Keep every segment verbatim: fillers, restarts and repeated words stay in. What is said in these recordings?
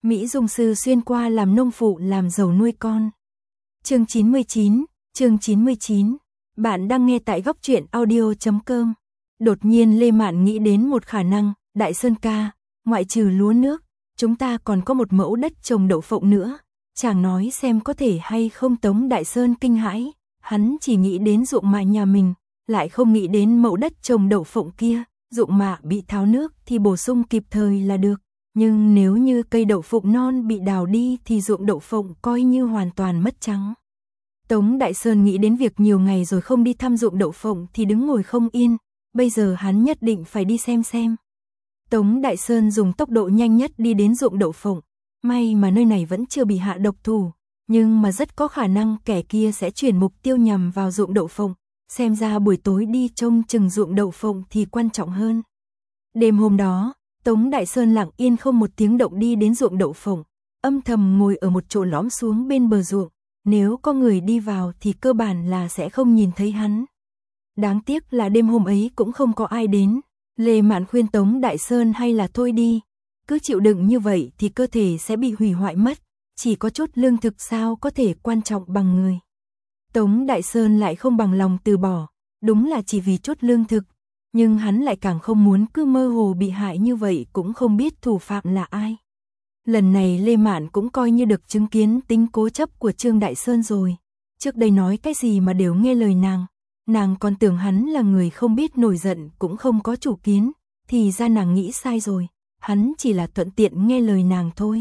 Mỹ Dung Sư xuyên qua làm nông phụ làm giàu nuôi con. Chương chín mươi chín, chương chín mươi chín. Bạn đang nghe tại góc truyện audio chấm com. Đột nhiên Lê Mạn nghĩ đến một khả năng, Đại Sơn ca, ngoại trừ lúa nước, chúng ta còn có một mẫu đất trồng đậu phộng nữa. Chàng nói xem có thể hay không. Tống Đại Sơn kinh hãi, hắn chỉ nghĩ đến ruộng mạ nhà mình, lại không nghĩ đến mẫu đất trồng đậu phộng kia. Ruộng mạ bị tháo nước thì bổ sung kịp thời là được, nhưng nếu như cây đậu phộng non bị đào đi thì ruộng đậu phộng coi như hoàn toàn mất trắng. Tống Đại Sơn nghĩ đến việc nhiều ngày rồi không đi thăm ruộng đậu phộng thì đứng ngồi không yên, bây giờ hắn nhất định phải đi xem xem. Tống Đại Sơn dùng tốc độ nhanh nhất đi đến ruộng đậu phộng, may mà nơi này vẫn chưa bị hạ độc thủ, nhưng mà rất có khả năng kẻ kia sẽ chuyển mục tiêu nhằm vào ruộng đậu phộng, xem ra buổi tối đi trông chừng ruộng đậu phộng thì quan trọng hơn. Đêm hôm đó, Tống Đại Sơn lặng yên không một tiếng động đi đến ruộng đậu phộng, âm thầm ngồi ở một chỗ lõm xuống bên bờ ruộng, nếu có người đi vào thì cơ bản là sẽ không nhìn thấy hắn. Đáng tiếc là đêm hôm ấy cũng không có ai đến. Lê Mạn khuyên Tống Đại Sơn hay là thôi đi, cứ chịu đựng như vậy thì cơ thể sẽ bị hủy hoại mất, chỉ có chút lương thực sao có thể quan trọng bằng người. Tống Đại Sơn lại không bằng lòng từ bỏ, đúng là chỉ vì chút lương thực, nhưng hắn lại càng không muốn cứ mơ hồ bị hại như vậy cũng không biết thủ phạm là ai. Lần này Lê Mạn cũng coi như được chứng kiến tính cố chấp của Trương Đại Sơn rồi, trước đây nói cái gì mà đều nghe lời nàng, nàng còn tưởng hắn là người không biết nổi giận cũng không có chủ kiến, thì ra nàng nghĩ sai rồi, hắn chỉ là thuận tiện nghe lời nàng thôi.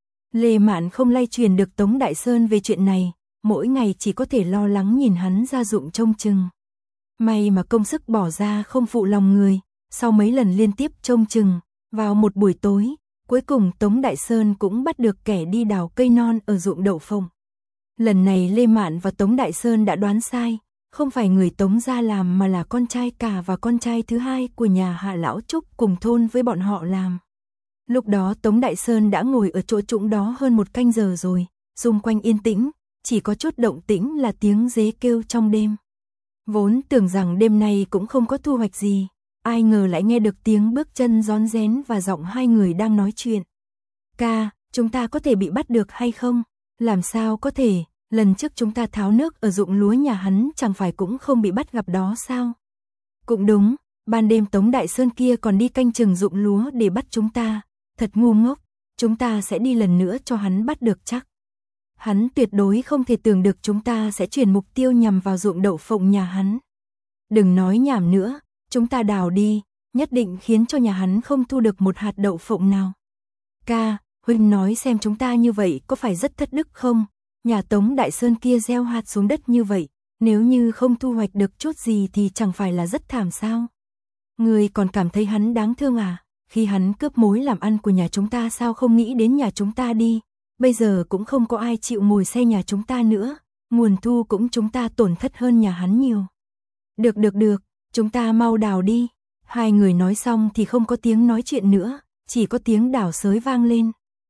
Lê Mạn không lay truyền được Tống Đại Sơn về chuyện này, mỗi ngày chỉ có thể lo lắng nhìn hắn ra ruộng trông chừng. May mà công sức bỏ ra không phụ lòng người, sau mấy lần liên tiếp trông chừng, vào một buổi tối, cuối cùng Tống Đại Sơn cũng bắt được kẻ đi đào cây non ở ruộng đậu phộng. Lần này Lê Mạn và Tống Đại Sơn đã đoán sai, không phải người Tống gia làm mà là con trai cả và con trai thứ hai của nhà Hạ Lão Trúc cùng thôn với bọn họ làm. Lúc đó Tống Đại Sơn đã ngồi ở chỗ trũng đó hơn một canh giờ rồi, xung quanh yên tĩnh, chỉ có chút động tĩnh là tiếng dế kêu trong đêm. Vốn tưởng rằng đêm nay cũng không có thu hoạch gì, ai ngờ lại nghe được tiếng bước chân rón rén và giọng hai người đang nói chuyện. Ca, chúng ta có thể bị bắt được hay không? Làm sao có thể, lần trước chúng ta tháo nước ở ruộng lúa nhà hắn chẳng phải cũng không bị bắt gặp đó sao? Cũng đúng, ban đêm Tống Đại Sơn kia còn đi canh chừng ruộng lúa để bắt chúng ta, thật ngu ngốc, chúng ta sẽ đi lần nữa cho hắn bắt được chắc. Hắn tuyệt đối không thể tưởng được chúng ta sẽ chuyển mục tiêu nhằm vào ruộng đậu phộng nhà hắn. Đừng nói nhảm nữa, chúng ta đào đi, nhất định khiến cho nhà hắn không thu được một hạt đậu phộng nào. Ca, huynh nói xem chúng ta như vậy có phải rất thất đức không? Nhà Tống Đại Sơn kia gieo hạt xuống đất như vậy, nếu như không thu hoạch được chút gì thì chẳng phải là rất thảm sao? Người còn cảm thấy hắn đáng thương à? Khi hắn cướp mối làm ăn của nhà chúng ta sao không nghĩ đến nhà chúng ta đi? Bây giờ cũng không có ai chịu mồi xe nhà chúng ta nữa, nguồn thu cũng chúng ta tổn thất hơn nhà hắn nhiều. Được được được, chúng ta mau đào đi. Hai người nói xong thì không có tiếng nói chuyện nữa, chỉ có tiếng đào sới vang lên.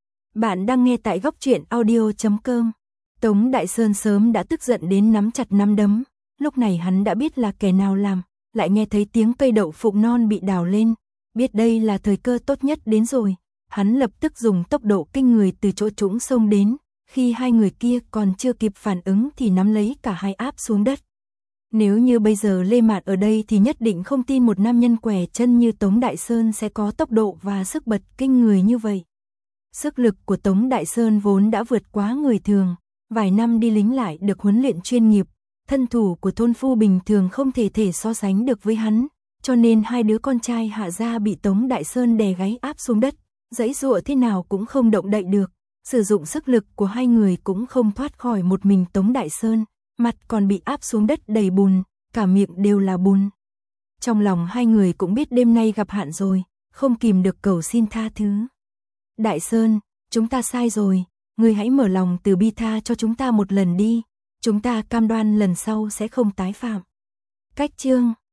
Bạn đang nghe tại góc truyện audio chấm com. Tống Đại Sơn sớm đã tức giận đến nắm chặt nắm đấm, lúc này hắn đã biết là kẻ nào làm, lại nghe thấy tiếng cây đậu phụng non bị đào lên, biết đây là thời cơ tốt nhất đến rồi. Hắn lập tức dùng tốc độ kinh người từ chỗ trũng xông đến, khi hai người kia còn chưa kịp phản ứng thì nắm lấy cả hai áp xuống đất. Nếu như bây giờ Lê Mạn ở đây thì nhất định không tin một nam nhân quẻ chân như Tống Đại Sơn sẽ có tốc độ và sức bật kinh người như vậy. Sức lực của Tống Đại Sơn vốn đã vượt quá người thường, vài năm đi lính lại được huấn luyện chuyên nghiệp, thân thủ của thôn phu bình thường không thể thể so sánh được với hắn, cho nên hai đứa con trai Hạ gia bị Tống Đại Sơn đè gáy áp xuống đất. Giãy giụa thế nào cũng không động đậy được, sử dụng sức lực của hai người cũng không thoát khỏi một mình Tống Đại Sơn, mặt còn bị áp xuống đất đầy bùn, cả miệng đều là bùn. Trong lòng hai người cũng biết đêm nay gặp hạn rồi, không kìm được cầu xin tha thứ. Đại Sơn, chúng ta sai rồi, ngươi hãy mở lòng từ bi tha cho chúng ta một lần đi, chúng ta cam đoan lần sau sẽ không tái phạm. Cách chương